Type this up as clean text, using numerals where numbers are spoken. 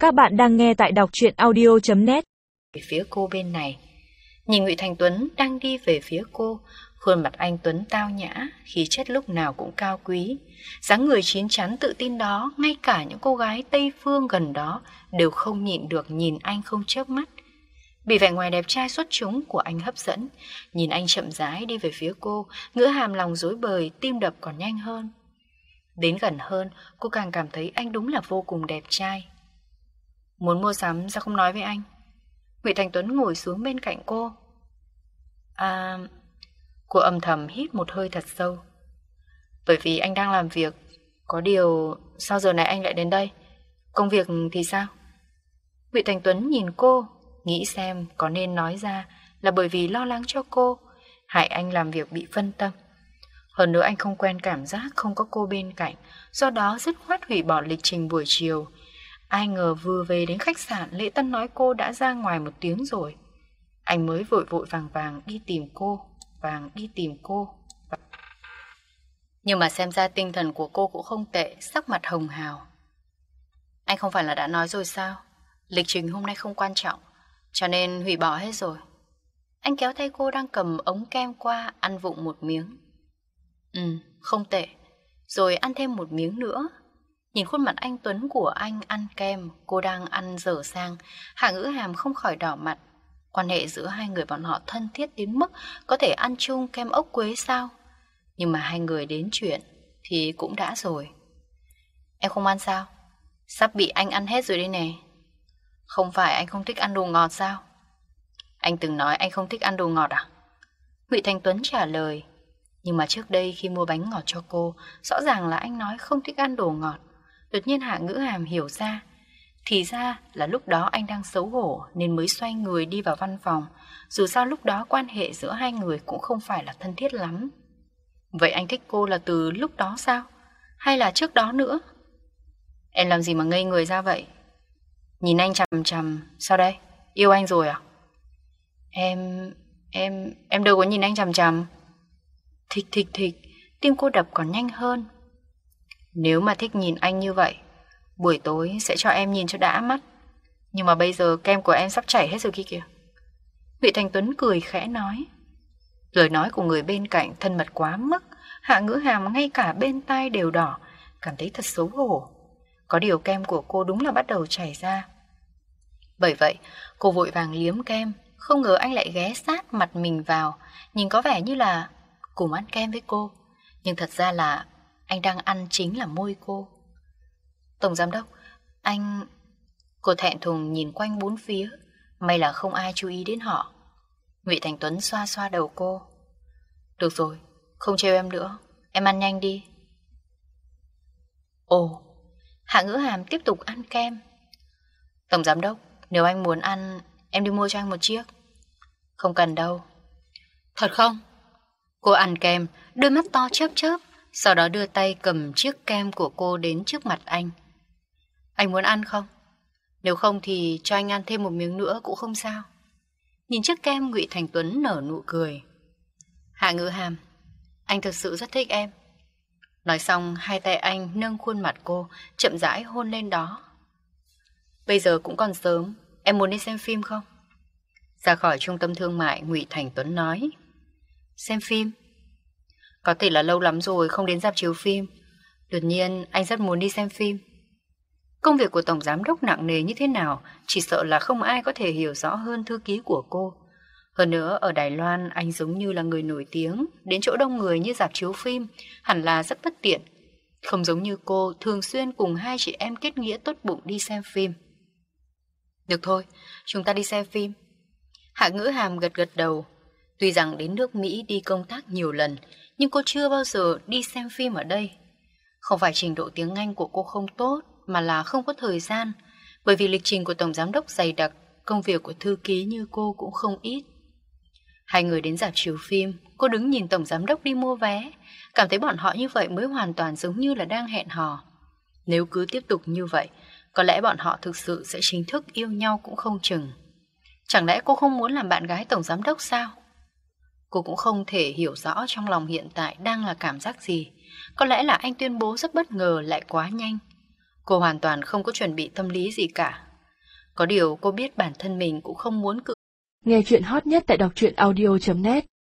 Các bạn đang nghe tại đọc truyện audio.net. Về phía cô bên này, nhìn Ngụy Thành Tuấn đang đi về phía cô. Khuôn mặt anh Tuấn tao nhã, khí chất lúc nào cũng cao quý, dáng người chín chắn tự tin đó, ngay cả những cô gái Tây Phương gần đó đều không nhịn được nhìn anh không chớp mắt. Bị vẻ ngoài đẹp trai xuất chúng của anh hấp dẫn, nhìn anh chậm rãi đi về phía cô, ngỡ hàm lòng rối bời, tim đập còn nhanh hơn. Đến gần hơn, cô càng cảm thấy anh đúng là vô cùng đẹp trai. Muốn mua sắm sao không nói với anh? Ngụy Thành Tuấn ngồi xuống bên cạnh cô. Cô âm thầm hít một hơi thật sâu. Bởi vì anh đang làm việc. Có điều sao giờ này anh lại đến đây? Công việc thì sao? Ngụy Thành Tuấn nhìn cô, nghĩ xem có nên nói ra là bởi vì lo lắng cho cô, hại anh làm việc bị phân tâm. Hơn nữa anh không quen cảm giác không có cô bên cạnh, do đó dứt khoát hủy bỏ lịch trình buổi chiều. Ai ngờ vừa về đến khách sạn, Lễ Tân nói cô đã ra ngoài 1 tiếng rồi. Anh mới vội vội vàng đi tìm cô. Nhưng mà xem ra tinh thần của cô cũng không tệ, sắc mặt hồng hào. Anh không phải là đã nói rồi sao? Lịch trình hôm nay không quan trọng, cho nên hủy bỏ hết rồi. Anh kéo tay cô đang cầm ống kem qua, ăn vụng một miếng. Không tệ. Rồi ăn thêm 1 miếng nữa. Nhìn khuôn mặt anh Tuấn của anh ăn kem, cô đang ăn dở sang, Hạ Ngữ Hàm không khỏi đỏ mặt. Quan hệ giữa hai người bọn họ thân thiết đến mức có thể ăn chung kem ốc quế sao? Nhưng mà hai người đến chuyện thì cũng đã rồi. Em không ăn sao? Sắp bị anh ăn hết rồi đây nè. Không phải anh không thích ăn đồ ngọt sao? Anh từng nói anh không thích ăn đồ ngọt à? Ngụy Thành Tuấn trả lời. Nhưng mà trước đây khi mua bánh ngọt cho cô, rõ ràng là anh nói không thích ăn đồ ngọt. Đột nhiên Hạ Ngữ Hàm hiểu ra. Thì ra là lúc đó anh đang xấu hổ nên mới xoay người đi vào văn phòng. Dù sao lúc đó quan hệ giữa hai người cũng không phải là thân thiết lắm. Vậy anh thích cô là từ lúc đó sao? Hay là trước đó nữa? Em làm gì mà ngây người ra vậy? Nhìn anh chằm chằm. Sao đây? Yêu anh rồi à? Em đâu có nhìn anh chằm chằm. Thịch, tim cô đập còn nhanh hơn. Nếu mà thích nhìn anh như vậy, buổi tối sẽ cho em nhìn cho đã mắt. Nhưng mà bây giờ kem của em sắp chảy hết rồi kia kìa. Ngụy Thành Tuấn cười khẽ nói. Lời nói của người bên cạnh thân mật quá mức, Hạ Ngữ Hàm ngay cả bên tai đều đỏ, cảm thấy thật xấu hổ. Có điều kem của cô đúng là bắt đầu chảy ra. Bởi vậy cô vội vàng liếm kem. Không ngờ anh lại ghé sát mặt mình vào, nhìn có vẻ như là cùng ăn kem với cô, nhưng thật ra là anh đang ăn chính là môi cô. Tổng giám đốc, anh... Cô thẹn thùng nhìn quanh bốn phía, may là không ai chú ý đến họ. Ngụy Thành Tuấn xoa xoa đầu cô. Được rồi, không trêu em nữa, em ăn nhanh đi. Ồ, Hạ Ngữ Hàm tiếp tục ăn kem. Tổng giám đốc, nếu anh muốn ăn, em đi mua cho anh 1 chiếc. Không cần đâu. Thật không? Cô ăn kem, đôi mắt to chớp chớp, sau đó đưa tay cầm chiếc kem của cô đến trước mặt anh. Anh muốn ăn không? Nếu không thì cho anh ăn thêm 1 miếng nữa cũng không sao. Nhìn chiếc kem, Ngụy Thành Tuấn nở nụ cười. Hạ Ngữ Hàm, anh thật sự rất thích em. Nói xong, hai tay anh nâng khuôn mặt cô, chậm rãi hôn lên đó. Bây giờ cũng còn sớm, em muốn đi xem phim không? Ra khỏi trung tâm thương mại, Ngụy Thành Tuấn nói. Xem phim? Có thể là lâu lắm rồi không đến rạp chiếu phim. Đột nhiên anh rất muốn đi xem phim. Công việc của tổng giám đốc nặng nề như thế nào, chỉ sợ là không ai có thể hiểu rõ hơn thư ký của cô. Hơn nữa ở Đài Loan anh giống như là người nổi tiếng, đến chỗ đông người như rạp chiếu phim hẳn là rất bất tiện. Không giống như cô thường xuyên cùng hai chị em kết nghĩa tốt bụng đi xem phim. Được thôi, chúng ta đi xem phim. Hạ Ngữ Hàm gật gật đầu. Tuy rằng đến nước Mỹ đi công tác nhiều lần, nhưng cô chưa bao giờ đi xem phim ở đây. Không phải trình độ tiếng Anh của cô không tốt, mà là không có thời gian. Bởi vì lịch trình của tổng giám đốc dày đặc, công việc của thư ký như cô cũng không ít. Hai người đến rạp chiếu phim, cô đứng nhìn tổng giám đốc đi mua vé, cảm thấy bọn họ như vậy mới hoàn toàn giống như là đang hẹn hò. Nếu cứ tiếp tục như vậy, có lẽ bọn họ thực sự sẽ chính thức yêu nhau cũng không chừng. Chẳng lẽ cô không muốn làm bạn gái tổng giám đốc sao? Cô cũng không thể hiểu rõ trong lòng hiện tại đang là cảm giác gì. Có lẽ là anh tuyên bố rất bất ngờ lại quá nhanh. Cô hoàn toàn không có chuẩn bị tâm lý gì cả. Có điều cô biết bản thân mình cũng không muốn cự. Nghe chuyện hot nhất tại đọc truyện audio.net